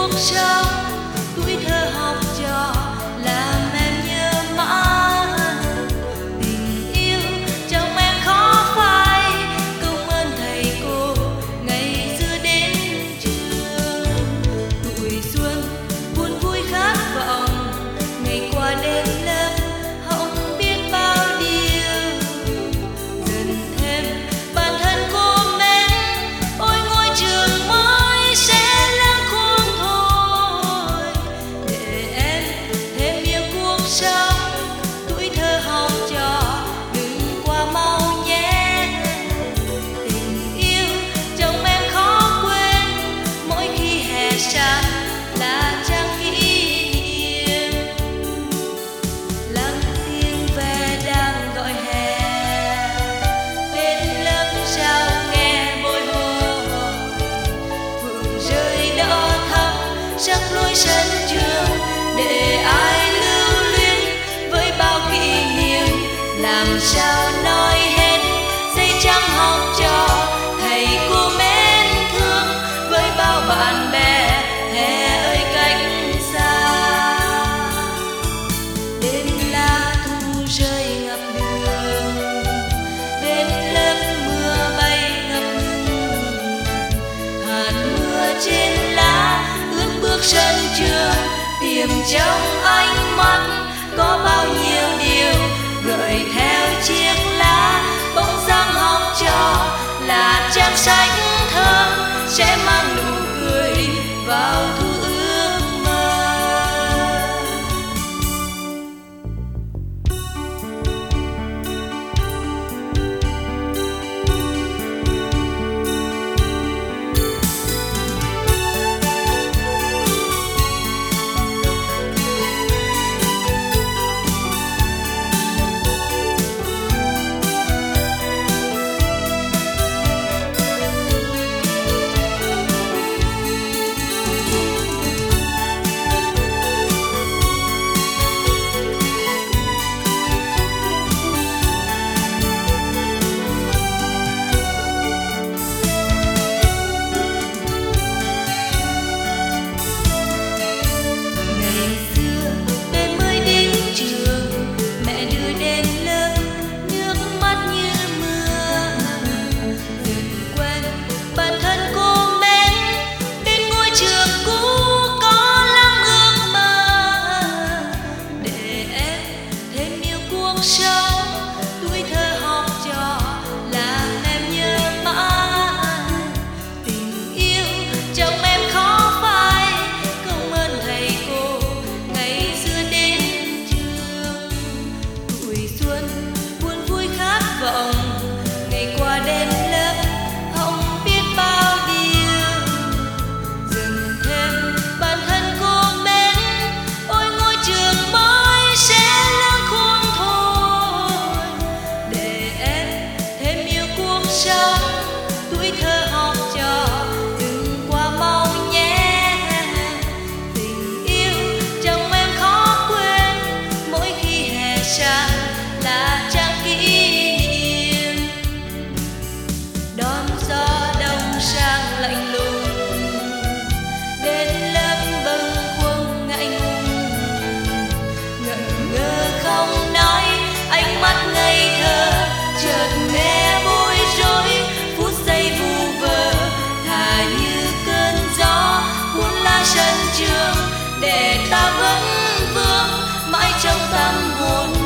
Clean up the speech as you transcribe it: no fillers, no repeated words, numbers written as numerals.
cuộc sống tuổi thơ học trò làm em nhớ mãi. Tình yêu trong em khó phai, công ơn thầy cô ngày xưa đến trường. Tuổi xuân buồn vui khát vọng, ngày qua đêm lớp không biết bao điều. Dần thêm bản thân cô mến, ôi ngôi trường mới sẽ lớn khuôn thôi. Để em thêm yêu cuộc sống tuổi thơ học trò đừng qua mau nhé. Tình yêu trong em khó quên, mỗi khi hè sang là trang kỷ niệm. Lắng tiếng ve đang gọi hè, đến lớp sao nghe bồi hồi. Phượng rơi đỏ thắm sắc lối sân trường, để ai lưu luyến với bao kỷ niệm. Làm sao nói hết giây trắng học trò, thầy cô mến thương với bao bạn bè hè ơi cách xa. Đến lá thu rơi ngập đường, đến lớp mưa bay ngập ngừng. Hạt mưa trên lá ướt bước sân trường, tìm trong ánh mắt có bao nhiêu điều gợi theo chiếc lá. Bóng dáng học trò là trang sách thơm, sẽ mang nụ cười vào thu ước mơ. Sống tuổi thơ học trò làm em nhớ mãi. Tình yêu trong em khó phai, công ơn thầy cô ngày xưa đến trường. Tuổi xuân buồn vui khát vọng, ngày qua đêm lớp không biết bao điều. Dần thêm bản thân cô mến, ôi ngôi trường mới sẽ lớn khuôn thôi. Để em thêm yêu cuộc sống tuổi thơ học trò đừng qua mau nhé. Tình yêu trong em khó quên, mỗi khi hè sang là trang kỷ niệm. Đón gió đông sang lạnh lùng, đến lớp bâng khuâng ngại ngùng. Ngẩn ngơ không nói, ánh mắt ngây thơ chợt nghe bối rối. Phút giây vu vơ thà như cơn gió cuốn lá sân trường, để ta vẫn vương mãi trong tâm hồn